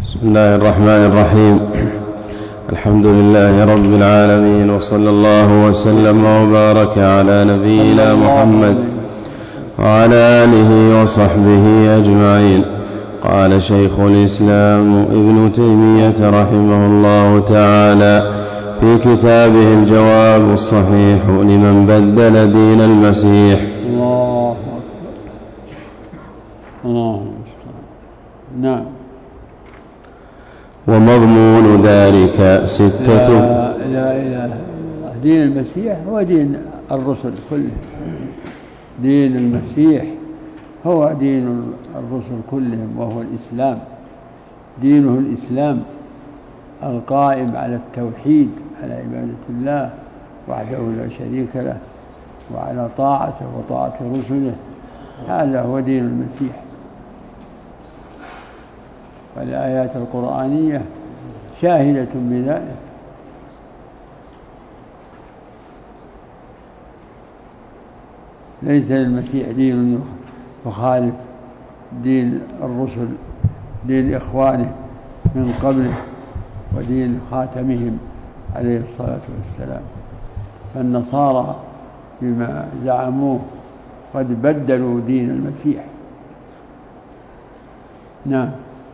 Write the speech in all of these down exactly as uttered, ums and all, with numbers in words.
بسم الله الرحمن الرحيم. الحمد لله رب العالمين، وصلى الله وسلم وبارك على نبينا محمد وعلى آله وصحبه أجمعين. قال شيخ الإسلام ابن تيمية رحمه الله تعالى في كتابه الجواب الصحيح لمن بدل دين المسيح: الله الله نعم. ومضمون ذلك ستة. لا إله إلا الله. دين المسيح هو دين الرسل كلهم. دين المسيح هو دين الرسل كلهم، وهو الإسلام. دينه الإسلام القائم على التوحيد، على عبادة الله وحده لا شريك له، وعلى طاعته وطاعة رسله. هذا هو دين المسيح. والآيات القرآنية شاهدة بذلك. ليس للمسيح دين يخالف دين الرسل، دين إخوانه من قبله، ودين خاتمهم عليه الصلاة والسلام. فالنصارى بما زعموه قد بدلوا دين المسيح. نعم.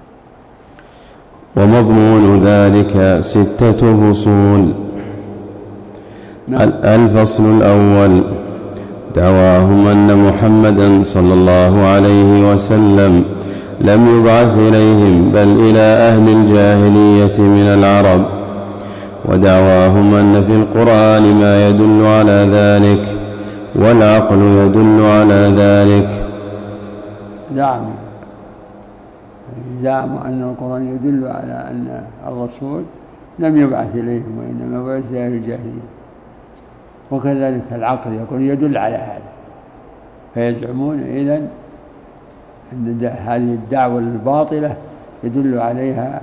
ومضمون ذلك ستة فصول. نعم. الفصل الأول: دعواهم أن محمدا صلى الله عليه وسلم لم يبعث إليهم بل إلى أهل الجاهلية من العرب، ودعواهم أن في القرآن ما يدل على ذلك والعقل يدل على ذلك. نعم. زعموا أن القرآن يدل على أن الرسول لم يبعث إليهم وإنما بعث إلى أهل الجاهلية، وكذلك العقل يقول يدل على هذا. فيزعمون إذن أن هذه الدعوة الباطلة يدل عليها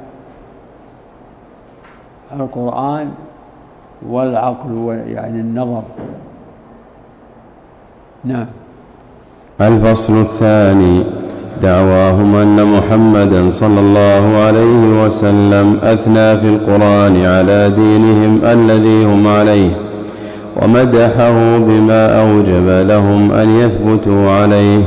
القرآن والعقل، يعني النظر. نعم. الفصل الثاني: دعواهم أن محمدا صلى الله عليه وسلم أثنى في القرآن على دينهم الذي هم عليه، ومدحه بما أوجب لهم أن يثبتوا عليه.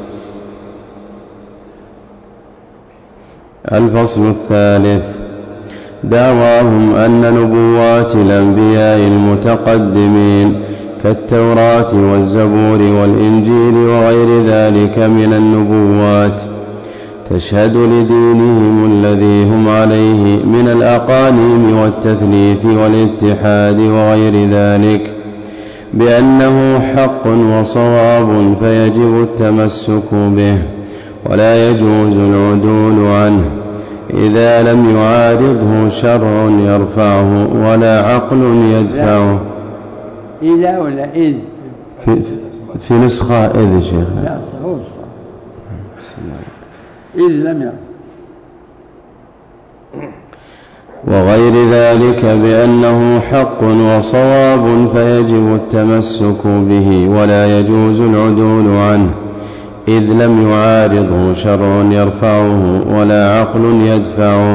الفصل الثالث: دعواهم أن نبوات الأنبياء المتقدمين كالتوراة والزبور والإنجيل وغير ذلك من النبوات تشهد لدينهم الذي هم عليه من الأقانيم والتثليث والاتحاد وغير ذلك بأنه حق وصواب، فيجب التمسك به ولا يجوز العدول عنه إذا لم يعارضه شرع يرفعه ولا عقل يدفعه. إذا ولا إذ؟ في, في نسخة إذ شيخ. لا هو إذ لم يرى. وغير ذلك بأنه حق وصواب، فيجب التمسك به ولا يجوز العدول عنه إذ لم يعارضه شرع يرفعه ولا عقل يدفعه.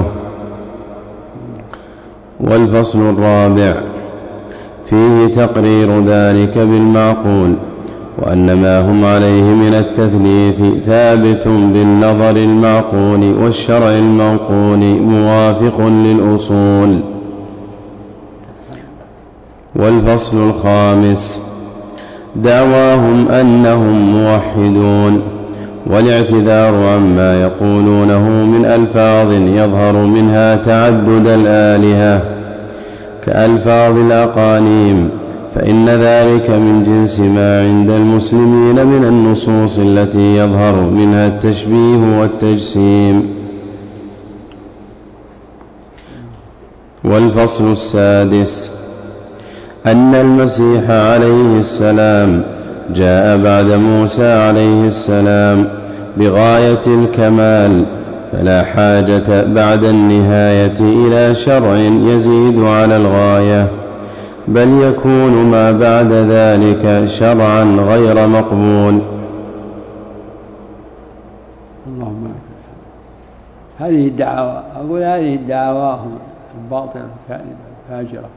والفصل الرابع: فيه تقرير ذلك بالمعقول، وأن ما هم عليه من التثليث ثابت بالنظر المعقول والشرع المنقول موافق للأصول. والفصل الخامس: دعواهم أنهم موحدون، والاعتذار عما يقولونه من ألفاظ يظهر منها تعدد الآلهة كألفاظ الأقانيم، فإن ذلك من جنس ما عند المسلمين من النصوص التي يظهر منها التشبيه والتجسيم. والفصل السادس: أن المسيح عليه السلام جاء بعد موسى عليه السلام بغاية الكمال، فلا حاجة بعد النهاية إلى شرع يزيد على الغاية، بل يكون ما بعد ذلك شرعا غير مقبول. اللهم هذه الدعوة أقول هذه الدعواهم الباطلة الكاذبة الفاجرة.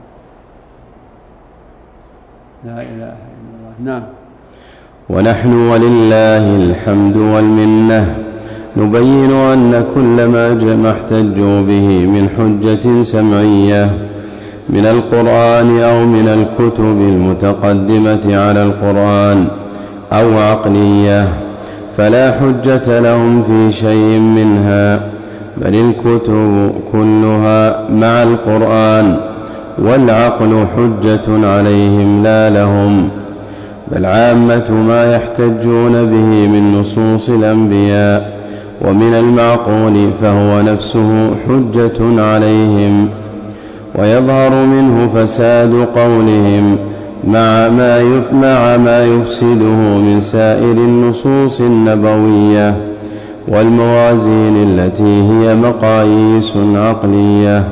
لا إله إلا الله. نعم. ونحن ولله الحمد والمنة نبين أن كل ما احتجوا به من حجة سمعية من القرآن أو من الكتب المتقدمة على القرآن أو عقلية فلا حجة لهم في شيء منها، بل الكتب كلها مع القرآن، والعقل حجة عليهم لا لهم، بل عامة ما يحتجون به من نصوص الأنبياء ومن المعقول فهو نفسه حجة عليهم. ويظهر منه فساد قولهم مع ما مع ما يفسده من سائر النصوص النبوية والموازين التي هي مقاييس عقلية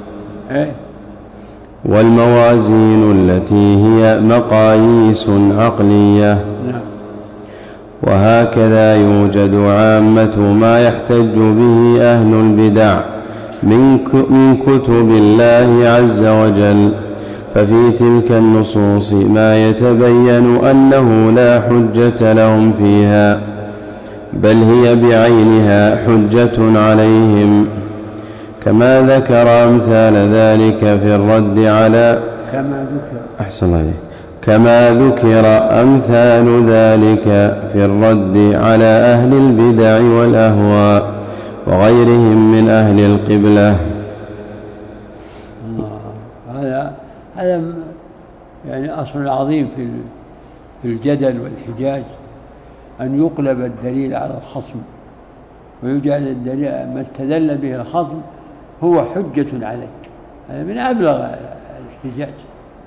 والموازين التي هي مقاييس عقلية. وهكذا يوجد عامة ما يحتج به أهل البدع من كتب الله عز وجل، ففي تلك النصوص ما يتبين أنه لا حجة لهم فيها، بل هي بعينها حجة عليهم، كما ذكر أمثال ذلك في الرد على كما ذكر أحسن عليك كما ذكر أمثال ذلك في الرد على أهل البدع والأهواء وغيرهم من أهل القبلة. هذا هذا يعني أصل عظيم في في الجدل والحجاج، أن يقلب الدليل على الخصم ويجعل الدليل ما استدل به الخصم هو حجة عليك. هذا من أبلغ الاحتجاج.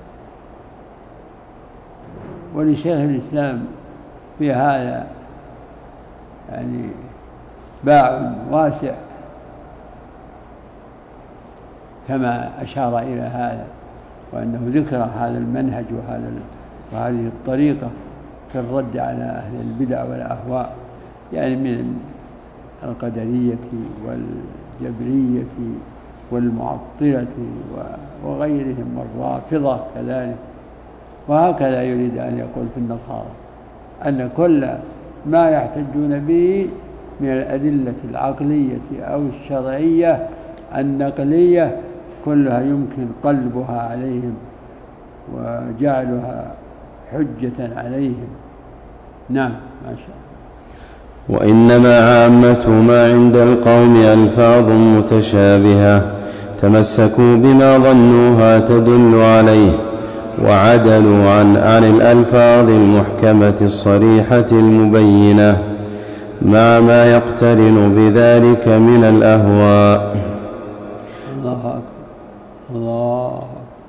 ولشيخ الإسلام في هذا يعني باع واسع كما أشار إلى هذا، وأنه ذكر هذا المنهج وهذا وهذه الطريقة في الرد على أهل البدع والأهواء، يعني من القدرية والجبرية والمعطلة وغيرهم والرافضة كذلك. وهكذا يريد أن يقول في النصارى أن كل ما يحتجون به من الأدلة العقلية أو الشرعية النقلية كلها يمكن قلبها عليهم وجعلها حجة عليهم. نعم ما شاء الله. وإنما عامة ما عند القوم ألفاظ متشابهة تمسكوا بما ظنوها تدل عليه، وعدلوا عن عن الألفاظ المحكمة الصريحة المبينة مع ما يقترن بذلك من الأهواء. الله أكبر الله.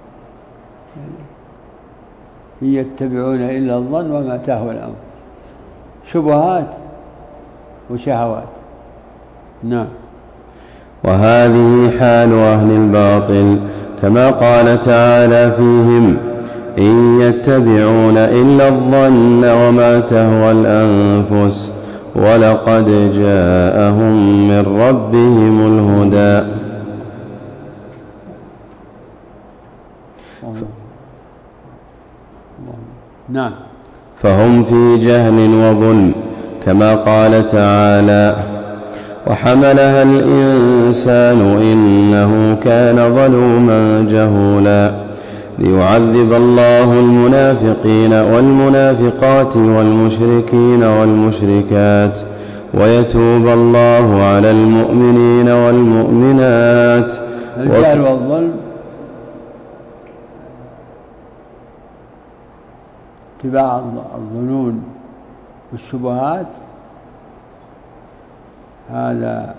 إن يتبعون إلا الظن وما تهوى الأمر، شبهات وشهوات. نعم. وهذه حال أهل الباطل، كما قال تعالى فيهم: إن يتبعون إلا الظن وما تهوى الأنفس ولقد جاءهم من ربهم الهدى. نعم. فهم في جهل وظلم، كما قال تعالى: وحملها الإنسان إنه كان ظلوما جهولا، ليعذب الله المنافقين والمنافقات والمشركين والمشركات ويتوب الله على المؤمنين والمؤمنات. الجهل والظلم اتباع الظنون والشبهات، هذا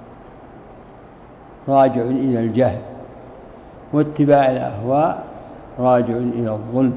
راجع إلى الجهل، واتباع الأهواء راجع إلى الظلم.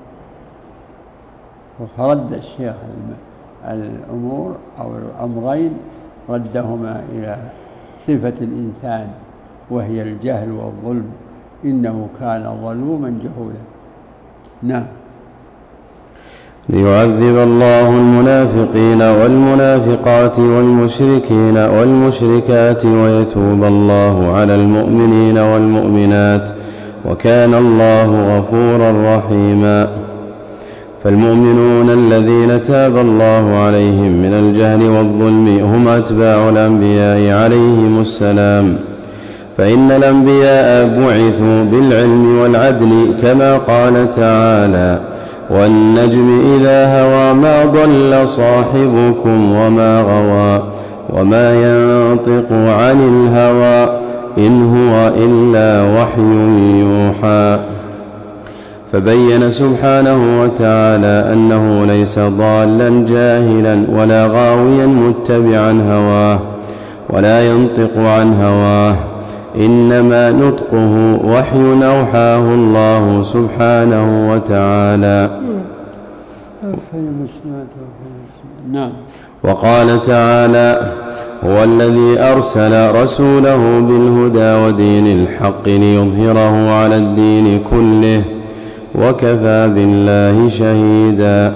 فرد الشيخ الأمور أو الأمرين ردهما إلى صفة الإنسان وهي الجهل والظلم، إنه كان ظلوما جهولا. نعم. ليعذب الله المنافقين والمنافقات والمشركين والمشركات ويتوب الله على المؤمنين والمؤمنات وكان الله غفورا رحيما. فالمؤمنون الذين تاب الله عليهم من الجهل والظلم هم أتباع الأنبياء عليهم السلام، فإن الأنبياء بعثوا بالعلم والعدل كما قال تعالى: والنجم إذا هوى ما ضل صاحبكم وما غوى وما ينطق عن الهوى إن هو إلا وحي يوحى. فبين سبحانه وتعالى أنه ليس ضالا جاهلا ولا غاويا متبعا هواه ولا ينطق عن هواه، إنما نطقه وحي أوحاه الله سبحانه وتعالى. نعم. وقال تعالى: هو الذي أرسل رسوله بالهدى ودين الحق ليظهره على الدين كله وكفى بالله شهيدا.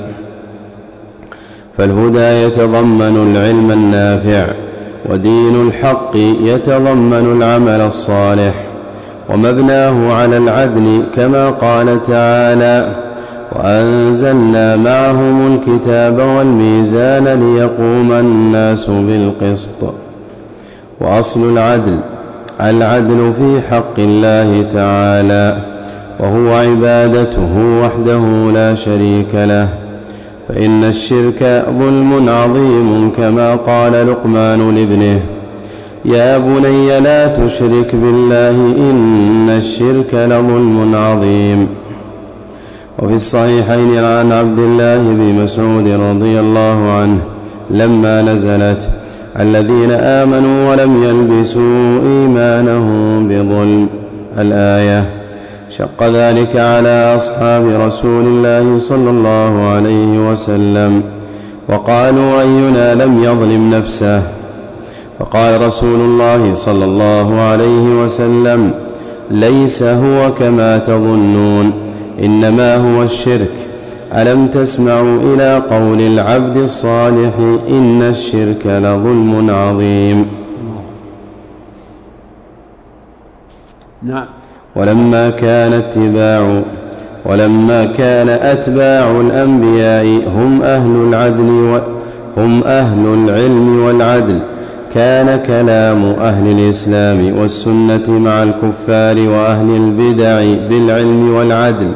فالهدى يتضمن العلم النافع، ودين الحق يتضمن العمل الصالح، ومبناه على العدل كما قال تعالى: وأنزلنا معهم الكتاب والميزان ليقوم الناس بالقسط. وأصل العدل العدل في حق الله تعالى، وهو عبادته وحده لا شريك له، فإن الشرك ظلم عظيم كما قال لقمان لابنه: يا بني لا تشرك بالله إن الشرك لظلم عظيم. وفي الصحيحين عن عبد الله بن مسعود رضي الله عنه لما نزلت: الذين آمنوا ولم يلبسوا إيمانهم بظلم الآية، شق ذلك على أصحاب رسول الله صلى الله عليه وسلم، وقالوا: أينا لم يظلم نفسه؟ فقال رسول الله صلى الله عليه وسلم: ليس هو كما تظنون، إنما هو الشرك. ألم تسمعوا إلى قول العبد الصالح: إن الشرك لظلم عظيم. نعم. ولما كان اتباع ولما كان أتباع الأنبياء هم أهل العدل وهم أهل العلم والعدل، كان كلام أهل الإسلام والسنة مع الكفار وأهل البدع بالعلم والعدل.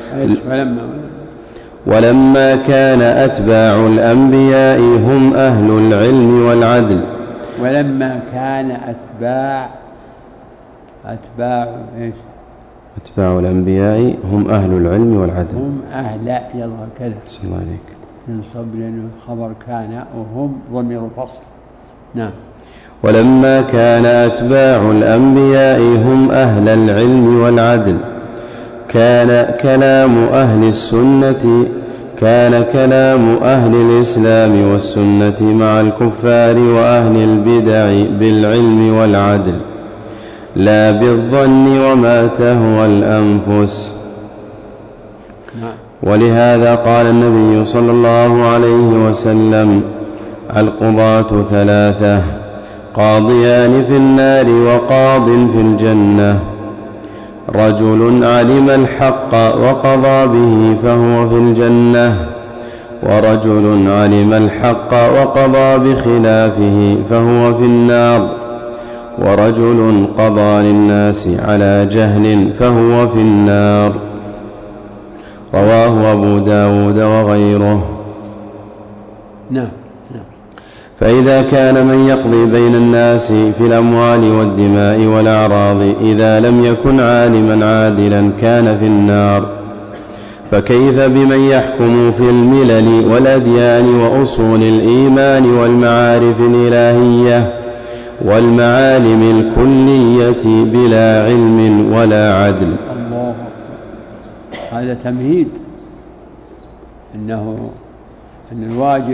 ولما كان أتباع الأنبياء هم أهل العلم والعدل ولما كان أتباع أتباع إيش؟ أتباع الأنبياء هم أهل العلم والعدل. هم أهل يظهر كذا. صلى الله عليك. ينصب لأنه خبر كان، وهم ضمير الفصل. نعم. ولما كان أتباع الأنبياء هم أهل العلم والعدل، كان كلام أهل السنة كان كلام أهل الإسلام والسنة مع الكفار وأهل البدع بالعلم والعدل، لا بالظن وما تهوى الأنفس. ولهذا قال النبي صلى الله عليه وسلم: القضاة ثلاثة، قاضيان في النار وقاض في الجنة، رجل علم الحق وقضى به فهو في الجنة، ورجل علم الحق وقضى بخلافه فهو في النار، ورجل قضى للناس على جهل فهو في النار. رواه أبو داود وغيره. نعم. فإذا كان من يقضي بين الناس في الأموال والدماء والأعراض إذا لم يكن عالما عادلا كان في النار، فكيف بمن يحكم في الملل والأديان وأصول الإيمان والمعارف الإلهية والمعالم الكلية بلا علم ولا عدل؟ الله، هذا تمهيد أنه أن الواجب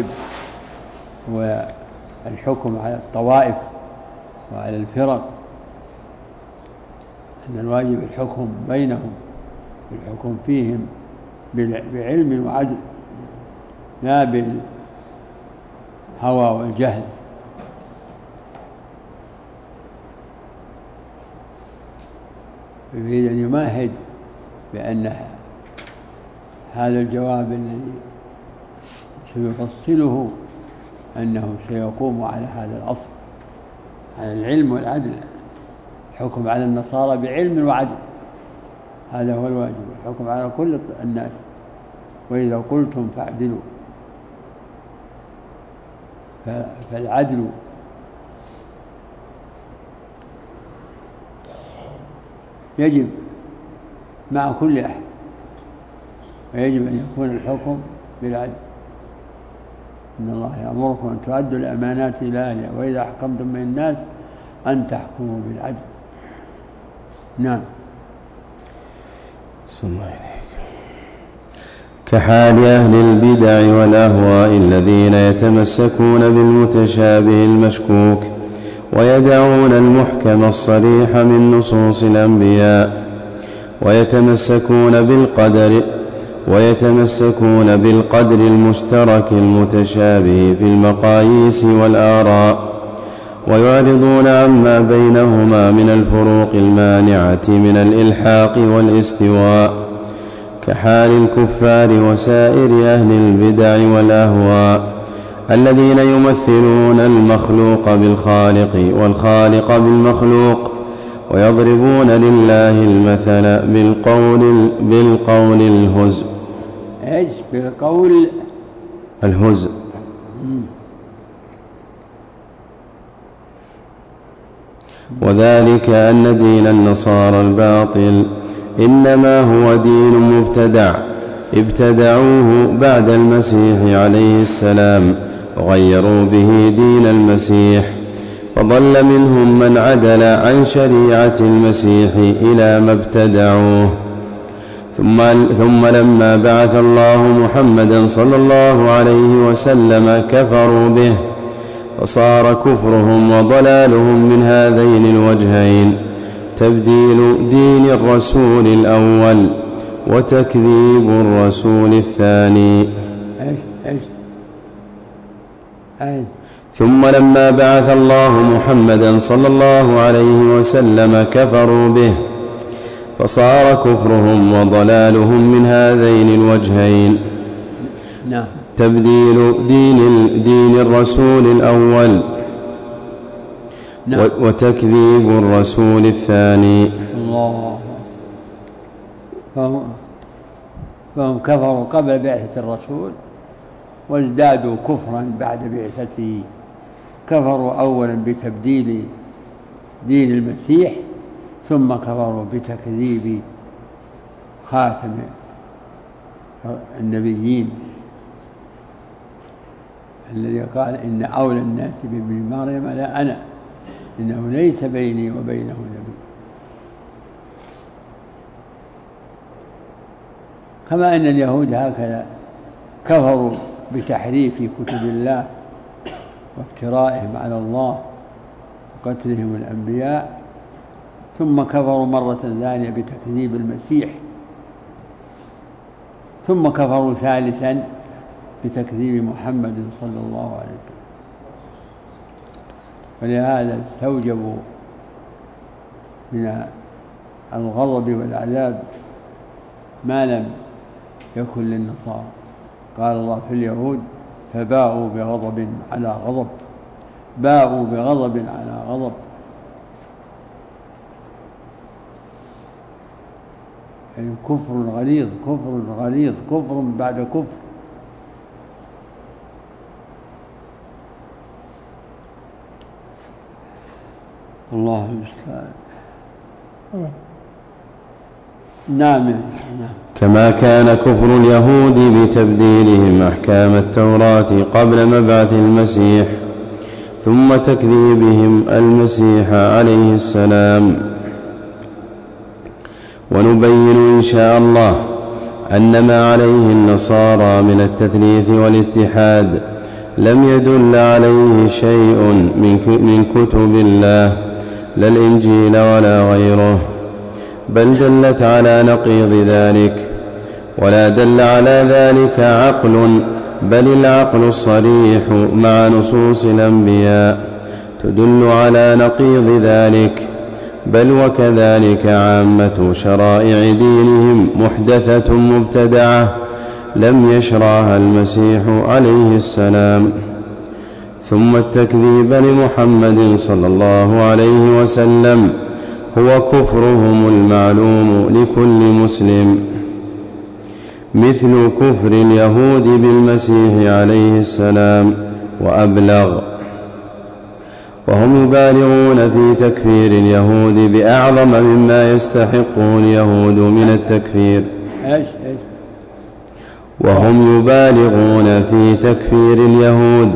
والحكم على الطوائف وعلى الفرق، أن الواجب الحكم بينهم، الحكم فيهم بعلم وعدل، لا بالهوى والجهل. يريد أن يمهد بأن هذا الجواب الذي سيفصله أنه سيقوم على هذا الأصل، على العلم والعدل، الحكم على النصارى بعلم وعدل، هذا هو الواجب، الحكم على كل الناس، وإذا قلتم فاعدلوا، فالعدل يجب مع كل أحد، ويجب أن يكون الحكم بالعدل. إن الله يأمركم أن تؤدوا الأمانات إلى أهلها وإذا حكمتم بين الناس أن تحكموا بالعدل. نعم. كحال أهل البدع والأهواء الذين يتمسكون بالمتشابه المشكوك ويدعون المحكم الصريح من نصوص الأنبياء، ويتمسكون بالقدر ويتمسكون بالقدر المشترك المتشابه في المقاييس والآراء، ويعرضون عما بينهما من الفروق المانعة من الإلحاق والاستواء، كحال الكفار وسائر أهل البدع والأهواء الذين يمثلون المخلوق بالخالق والخالق بالمخلوق، ويضربون لله المثل بالقول بالقول الهزء. ايش بالقول الهزء؟ وذلك أن دين النصارى الباطل إنما هو دين مبتدع ابتدعوه بعد المسيح عليه السلام وغيروا به دين المسيح، فضل منهم من عدل عن شريعة المسيح إلى ما ابتدعوه. ثم, ثم لما بعث الله محمدا صلى الله عليه وسلم كفروا به، فصار كفرهم وضلالهم من هذين الوجهين: تبديل دين الرسول الأول وتكذيب الرسول الثاني. أيش أيش أيش ثم لما بعث الله محمدا صلى الله عليه وسلم كفروا به، فصار كفرهم وضلالهم من هذين الوجهين: نعم. تبديل دين, دين الرسول الأول نعم. وتكذيب الرسول الثاني. الله. فهم, فهم كفروا قبل بعثة الرسول وازدادوا كفرا بعد بعثته. كفروا أولا بتبديل دين المسيح، ثم كفروا بتكذيب خاتم النبيين الذي قال إن أولى الناس بابن مريم لا أنا، إنه ليس بيني وبينه نبي. كما أن اليهود هكذا كفروا بتحريف كتب الله وافترائهم على الله وقتلهم الأنبياء، ثم كفروا مرة ثانية بتكذيب المسيح، ثم كفروا ثالثا بتكذيب محمد صلى الله عليه وسلم. ولهذا استوجبوا من الغضب والعذاب ما لم يكن للنصارى. قال الله في اليهود: فباءوا بغضب على غضب، باءوا بغضب على غضب. يعني كفر غليظ كفر غليظ كفر بعد كفر. الله المستعان. نعم. كما كان كفر اليهود بتبديلهم أحكام التوراة قبل مبعث المسيح، ثم تكذيبهم المسيح عليه السلام. ونبين إن شاء الله أن ما عليه النصارى من التثليث والاتحاد لم يدل عليه شيء من كتب الله، لا الإنجيل ولا غيره، بل دلت على نقيض ذلك، ولا دل على ذلك عقل بل العقل الصريح مع نصوص الأنبياء تدل على نقيض ذلك، بل وكذلك عامة شرائع دينهم محدثة مبتدعة لم يشرعها المسيح عليه السلام. ثم التكذيب لمحمد صلى الله عليه وسلم هو كفرهم المعلوم لكل مسلم، مثل كفر اليهود بالمسيح عليه السلام وأبلغ، وهم يبالغون في تكفير اليهود بأعظم مما يستحقه اليهود من التكفير. وهم يبالغون في تكفير اليهود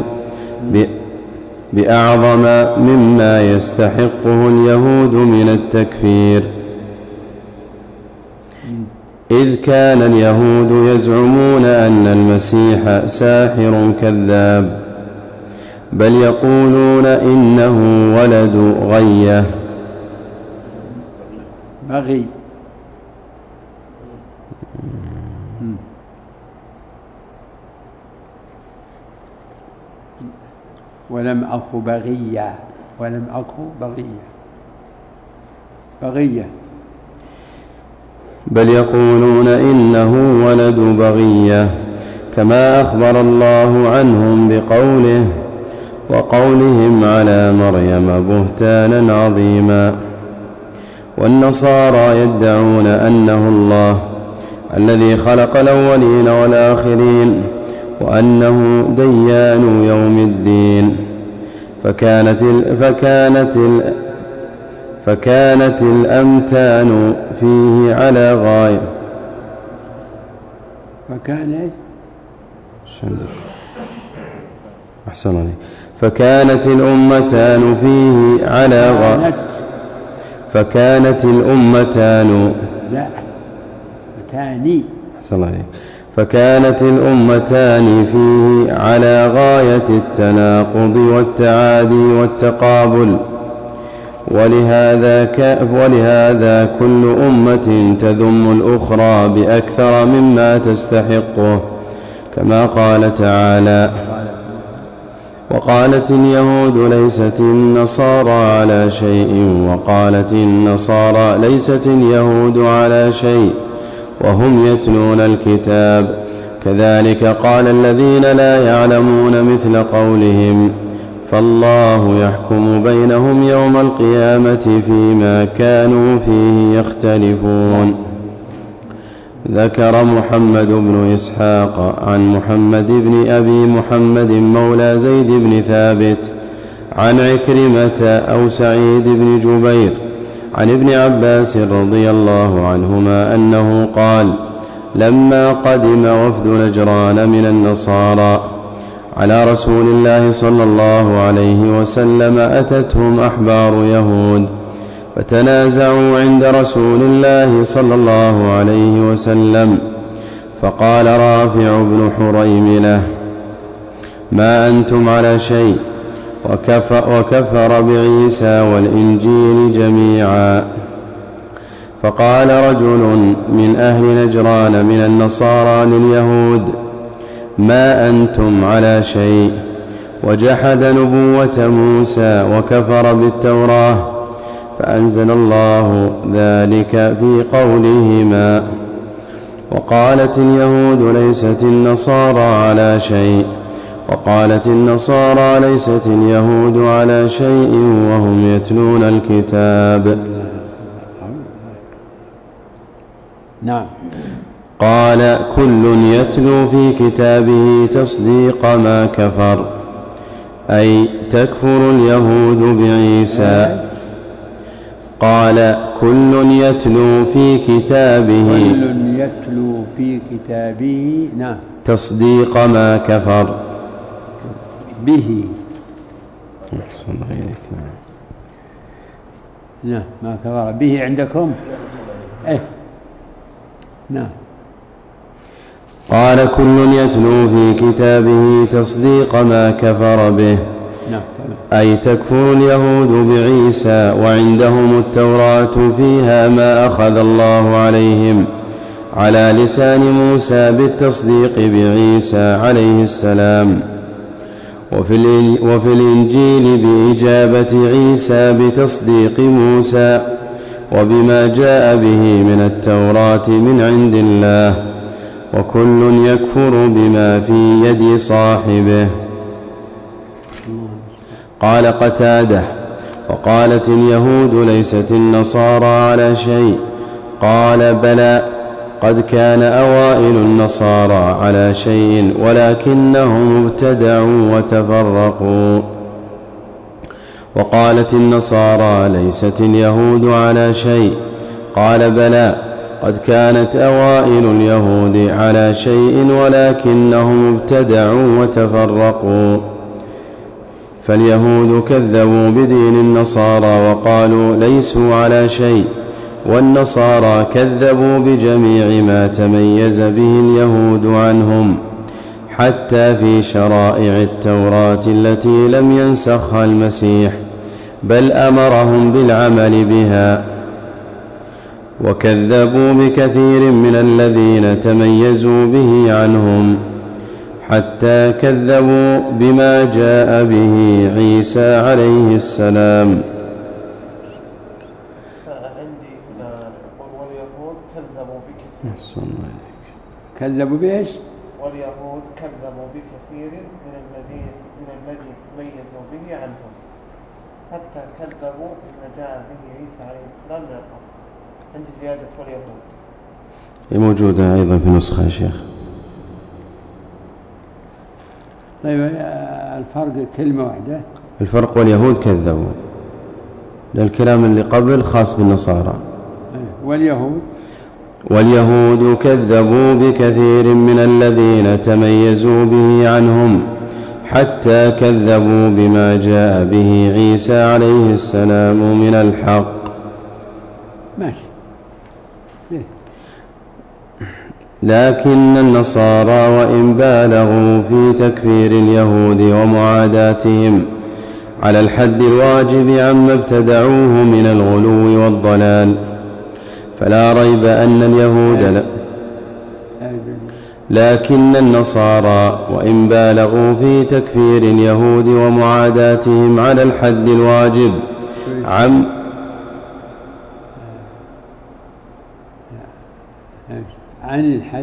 بأعظم مما يستحقه اليهود من التكفير، إذ كان اليهود يزعمون أن المسيح ساحر كذاب، بل يقولون إنه ولد غية بغي. ولم أك بغيا، ولم أك بغيا بغية بل يقولون إنه ولد بغية، كما أخبر الله عنهم بقوله وقولهم على مريم بهتانا عظيما. والنصارى يدعون أنه الله الذي خلق الأولين والآخرين، وأنه ديان يوم الدين، فكانت ال فكانت ال فكانت الأمتان فيه على غاية فكانت أحسن عليك فكانت الأمتان فيه على غاية فكانت الأمتان لا تاني أحسن عليك فكانت الأمتان فيه على غاية التناقض والتعادي والتقابل، ولهذا, ك... ولهذا كل أمة تذم الأخرى بأكثر مما تستحقه، كما قال تعالى وقالت اليهود ليست النصارى على شيء، وقالت النصارى ليست اليهود على شيء وهم يتلون الكتاب، كذلك قال الذين لا يعلمون مثل قولهم، فالله يحكم بينهم يوم القيامة فيما كانوا فيه يختلفون. ذكر محمد بن إسحاق عن محمد بن أبي محمد مولى زيد بن ثابت عن عكرمة أو سعيد بن جبير عن ابن عباس رضي الله عنهما أنه قال لما قدم وفد نجران من النصارى على رسول الله صلى الله عليه وسلم أتتهم أحبار يهود فتنازعوا عند رسول الله صلى الله عليه وسلم، فقال رافع بن حريملة ما أنتم على شيء، وكفر بعيسى والإنجيل جميعا. فقال رجل من أهل نجران من النصارى لليهود ما أنتم على شيء، وجحد نبوة موسى وكفر بالتوراة، فأنزل الله ذلك في قولهما وقالت اليهود ليست النصارى على شيء، وقالت النصارى ليست اليهود على شيء وهم يتلون الكتاب. نعم. قال كل يتلو في كتابه تصديق ما كفر، أي تكفر اليهود بعيسى. قال كل يتلو في كتابه كل يتلو في كتابه نعم تصديق ما كفر به أحسن غيرك نعم ما كفر به عندكم إيه نعم. قال كل يتلو في كتابه تصديق ما كفر به نعم. أي تكفر اليهود بعيسى وعندهم التوراة فيها ما أخذ الله عليهم على لسان موسى بالتصديق بعيسى عليه السلام، وفي الإنجيل بإجابة عيسى بتصديق موسى وبما جاء به من التوراة من عند الله، وكل يكفر بما في يد صاحبه. قال قتادة: وقالت اليهود ليست النصارى على شيء. قال: بلى، قد كان أوائل النصارى على شيء ولكنهم ابتدعوا وتفرقوا. وقالت النصارى ليست اليهود على شيء. قال: بلى، قد كانت أوائل اليهود على شيء ولكنهم ابتدعوا وتفرقوا. فاليهود كذبوا بدين النصارى وقالوا ليسوا على شيء، والنصارى كذبوا بجميع ما تميز به اليهود عنهم، حتى في شرائع التوراة التي لم ينسخها المسيح، بل أمرهم بالعمل بها. وكذبوا بكثير من الذين تميزوا به عنهم، حتى كذبوا بما جاء به عيسى عليه السلام. عندي هنا واليهود كذبوا بكثير. كذبوا بإيش؟ واليهود كذبوا بكثير من الذين من الذي تميزوا به عنهم، حتى كذبوا بما جاء به عيسى عليه السلام من الحق. عندي زيادة واليهود. هي موجودة أيضا في نسخة يا شيخ. طيب الفرق كلمة واحدة. الفرق واليهود كذبوا، الكلام اللي قبل خاص بالنصارى. واليهود واليهود كذبوا بكثير من الذين تميزوا به عنهم، حتى كذبوا بما جاء به عيسى عليه السلام من الحق. ماشي. لكن النصارى وإن بالغوا في تكفير اليهود ومعاداتهم على الحد الواجب عما ابتدعوه من الغلو والضلال، فلا ريب أن اليهود لا لكن النصارى وإن بالغوا في تكفير اليهود ومعاداتهم على الحد الواجب عم عن الحد.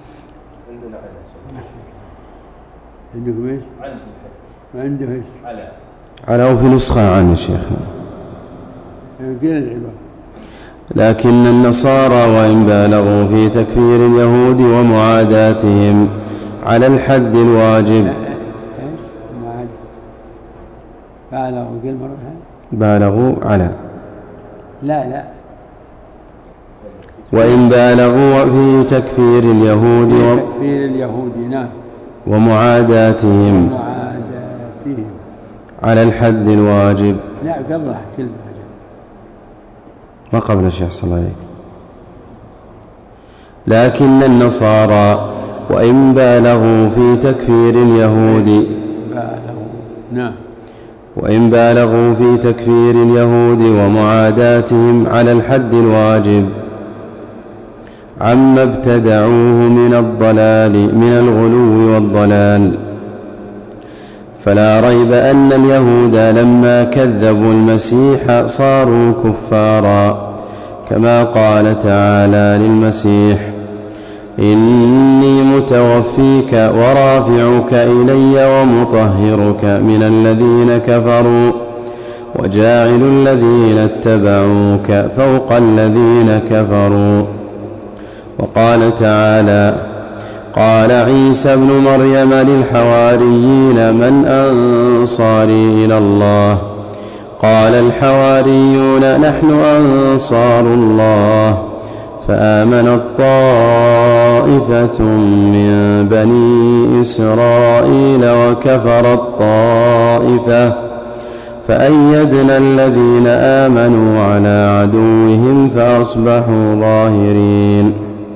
عندكم ايش؟ عن الحد. وعنده ايش؟ على على في نسخة عن الشيخ. لكن النصارى وإن بالغوا في تكفير اليهود ومعاداتهم على الحد الواجب بالغوا كلمة بالغوا على لا لا وإن بالغوا في تكفير اليهود و... تكفير اليهود نعم ومعاداتهم ومعاداتهم على الحد الواجب. لا قبلها كلمة ما قبل الشيخ صلى الله عليه. لكن النصارى وإن بالغوا في تكفير اليهود بالغوا نعم وإن بالغوا في تكفير اليهود ومعاداتهم على الحد الواجب عما ابتدعوه من الضلال من الغلو والضلال، فلا ريب أن اليهود لما كذبوا المسيح صاروا كفارا، كما قال تعالى للمسيح: إني متوفيك ورافعك إلي ومطهرك من الذين كفروا وجاعل الذين اتبعوك فوق الذين كفروا. وقال تعالى: قال عيسى ابن مريم للحواريين: من أنصاري إلى الله؟ قال الحواريون: نحن أنصار الله. فآمنت طائفة من بني إسرائيل وكفرت طائفة، فأيدنا الذين آمنوا على عدوهم فأصبحوا ظاهرين.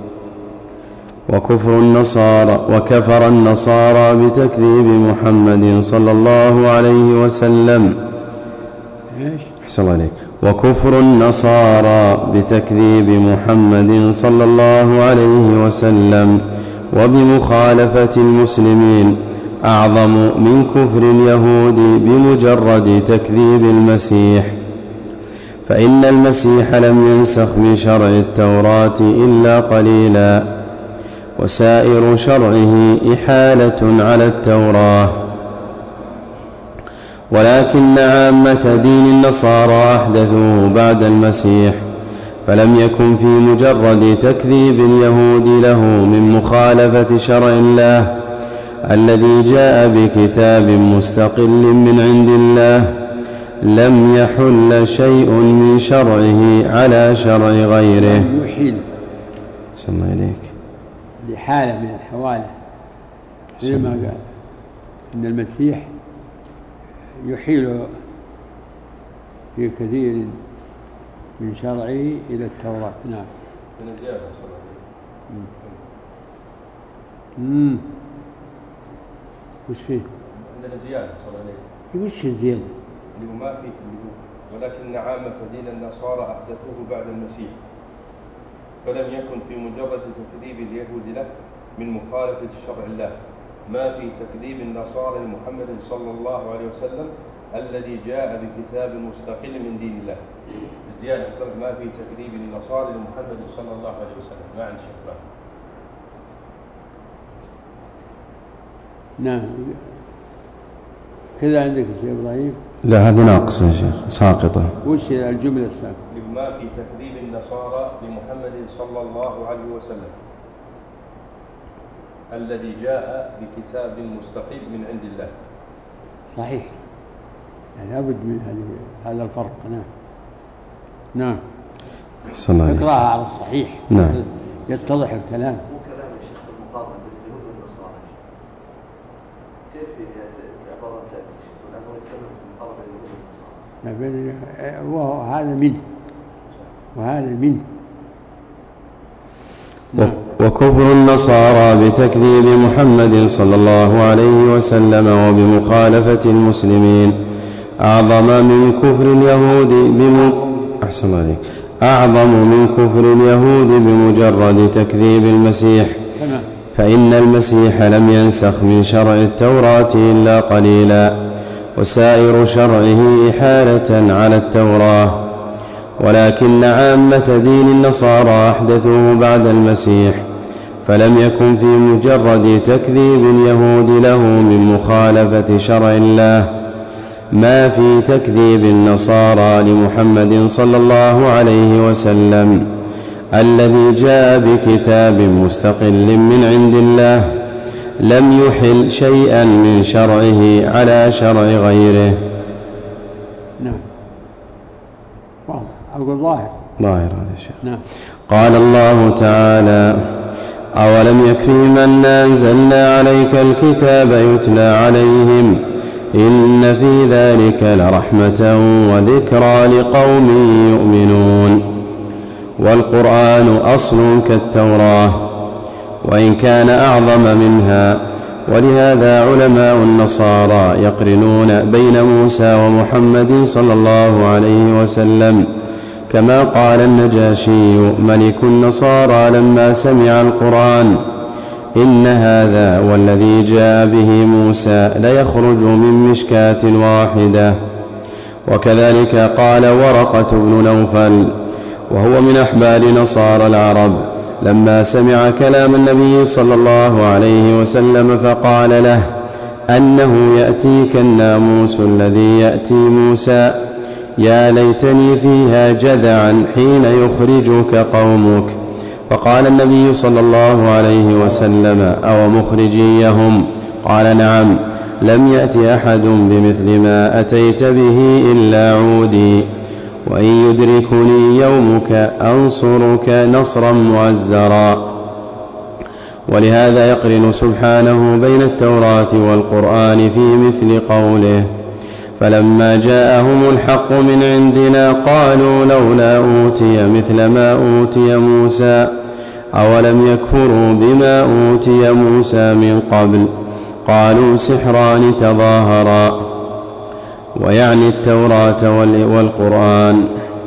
وكفر النصارى وكفر النصارى بتكذيب محمد صلى الله عليه وسلم. أحسن الله عليك. وكفر النصارى بتكذيب محمد صلى الله عليه وسلم وبمخالفة المسلمين أعظم من كفر اليهود بمجرد تكذيب المسيح، فإن المسيح لم ينسخ من شرع التوراة إلا قليلا، وسائر شرعه إحالة على التوراة، ولكن عامة دين النصارى أحدثوه بعد المسيح، فلم يكن في مجرد تكذيب اليهود له من مخالفة شرع الله الذي جاء بكتاب مستقل من عند الله، لم يحل شيء من شرعه على شرع غيره. يحيل سمع إليك لحالة من الحوالة، زي ما قال إن المسيح يحيل في كثير من شرعه إلى التوراة. نعم. من زيادة صلى الله عليه وسلم. وش فيه؟ عندنا زيادة صلى الله عليه وسلم. وش الزيادة؟ اللي ما فيه ولكن عامة دين النصارى أحدثوه بعد المسيح، فلم يكن في مجرد تكذيب اليهود له من مخالفة شرع الله ما في تكذيب النصارى لمحمد صلى الله عليه وسلم الذي جاء بكتاب مستقل من دين الله. الزيادة ما في تكذيب النصارى لمحمد صلى الله عليه وسلم، ما عند شك. نعم كذا عندك يا إبراهيم؟ لا هذه ناقصة يا شيخ، ساقطة. وش الجملة الساقطة؟ ما في تكذيب النصارى لمحمد صلى الله عليه وسلم الذي جاء بكتاب مستقل من عند الله. صحيح، يعني لابد من هذا الفرق. نعم نعم اقرأها على الصحيح. نعم يتضح الكلام. مو كلام الشيخ المقابل باليهود والنصارى، كيف العبارات تأتي ولأنه يتكلم في المقابل باليهود والنصارى، وهذا منه وهذا منه. وكفر النصارى بتكذيب محمد صلى الله عليه وسلم وبمخالفة المسلمين أعظم من كفر اليهود بم... أحسن عليك. أعظم من كفر اليهود بمجرد تكذيب المسيح، فإن المسيح لم ينسخ من شرع التوراة إلا قليلا، وسائر شرعه إحالة على التوراة، ولكن عامة دين النصارى أحدثوه بعد المسيح، فلم يكن في مجرد تكذيب اليهود له من مخالفة شرع الله ما في تكذيب النصارى لمحمد صلى الله عليه وسلم الذي جاء بكتاب مستقل من عند الله، لم يحل شيئا من شرعه على شرع غيره. نعم أقول ظاهر ظاهر هذا الشيء. نعم. قال الله تعالى: أولم يكفهم أن أنزلنا عليك الكتاب يتلى عليهم إن في ذلك لرحمة وذكرى لقوم يؤمنون. والقرآن أصل كالتوراة وإن كان أعظم منها، ولهذا علماء النصارى يقرنون بين موسى ومحمد صلى الله عليه وسلم، كما قال النجاشي ملك النصارى لما سمع القرآن: إن هذا والذي جاء به موسى ليخرج من مشكاة واحدة. وكذلك قال ورقة بن نوفل وهو من أحبار نصارى العرب لما سمع كلام النبي صلى الله عليه وسلم فقال له أنه يأتيك الناموس الذي يأتي موسى، يا ليتني فيها جذعا حين يخرجك قومك. فقال النبي صلى الله عليه وسلم: أو مخرجيهم؟ قال: نعم، لم يأت أحد بمثل ما أتيت به إلا عودي، وإن يدركني يومك أنصرك نصرا مؤزرا. ولهذا يقرن سبحانه بين التوراة والقرآن في مثل قوله: فلما جاءهم الحق من عندنا قالوا لولا أوتي مثل ما أوتي موسى أولم يكفروا بما أوتي موسى من قبل قالوا سحران تظاهرا، ويعني التوراة والقرآن.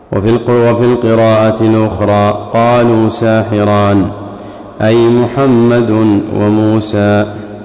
وفي القراءة الأخرى قالوا ساحران أي محمد وموسى.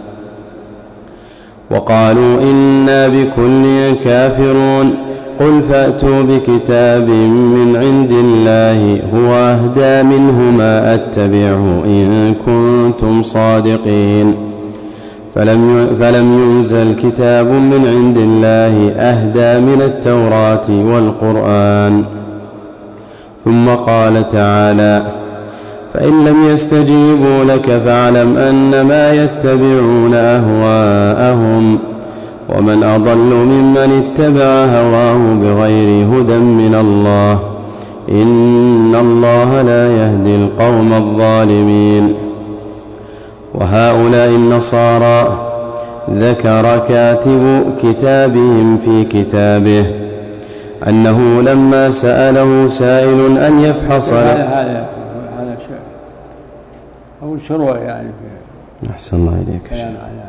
وقالوا إنا بكل كافرون قل فأتوا بكتاب من عند الله هو أهدى منهما أتبعه إن كنتم صادقين. فلم فلم ينزل كتاب من عند الله أهدى من التوراة والقرآن. ثم قال تعالى فإن لم يستجيبوا لك فاعلم أنما يتبعون أهواءهم ومن أضل ممن اتبع هواه بغير هدى من الله إن الله لا يهدي القوم الظالمين. وهؤلاء النصارى ذكر كاتب كتابهم في كتابه أنه لما سأله سائل أن يفحص هذا هذا هذا شيء أو شروع يعني في أحسن الله إليك كلام على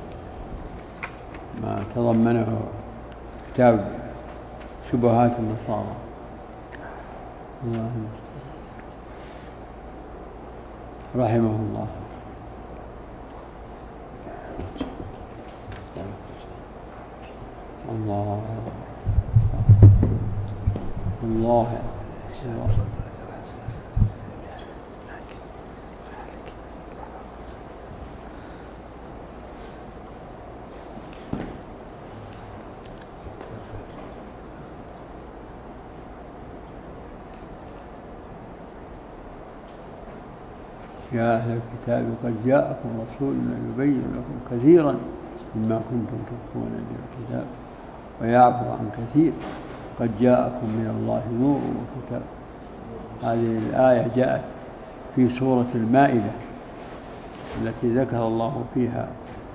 ما تضمنه كتاب شبهات النصارى. رحمه الله. الله الله يا أهل الكتاب قد جاءكم رسولنا يبين لكم كثيرا مما كنتم تخفون من الكتاب ويعفو عن كثير قد جاءكم من الله نور وكتاب. هذه الآية جاءت في سورة المائدة التي ذكر الله فيها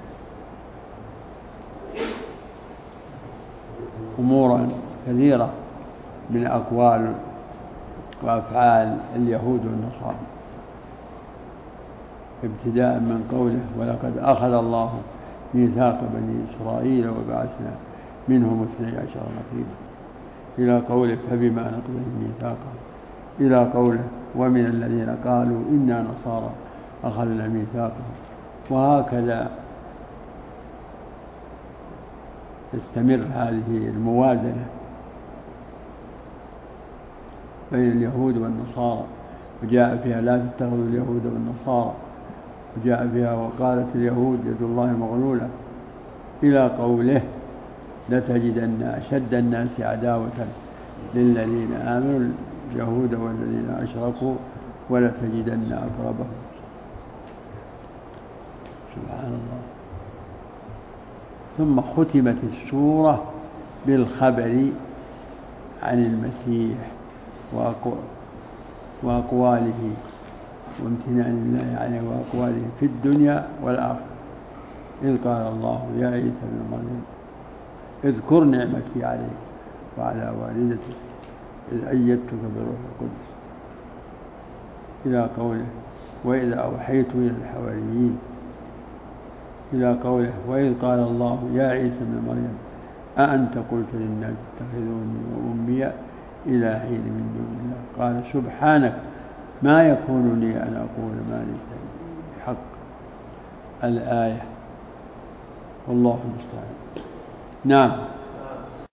أمورا كثيرة من أقوال وأفعال اليهود والنصارى، ابتداء من قوله ولقد أخذ الله ميثاق بني إسرائيل وبعثنا منهم اثني عشر نقيبا إلى قوله فبما نقضهم ميثاقهم إلى قوله ومن الذين قالوا إنا نصارى أخذنا ميثاقهم. وهكذا تستمر هذه الموازنة بين اليهود والنصارى، وجاء فيها لا تتخذوا اليهود والنصارى، وجاء فيها وقالت اليهود يد الله مغلولة إلى قوله لتجدن أشد الناس عداوة للذين آمنوا اليهود والذين أشركوا ولتجدن أقربهم. سبحان الله. ثم ختمت السورة بالخبر عن المسيح وأقواله وامتنان الله عليه وأقواله في الدنيا والآخرة. إذ قال الله يا عيسى ابن مريم اذكر نعمتي عليك وعلى والدتك إذ أيدتك بروح القدس إلى قوله وإذا أوحيت إلى الحواريين إلى قوله وإذ قال الله يا عيسى ابن مريم أأنت قلت للناس اتخذوني وأمي إلهين من دون الله قال سبحانك ما يكون لي أن أقول ما ليس بحق. الآية والله المستعان. نعم.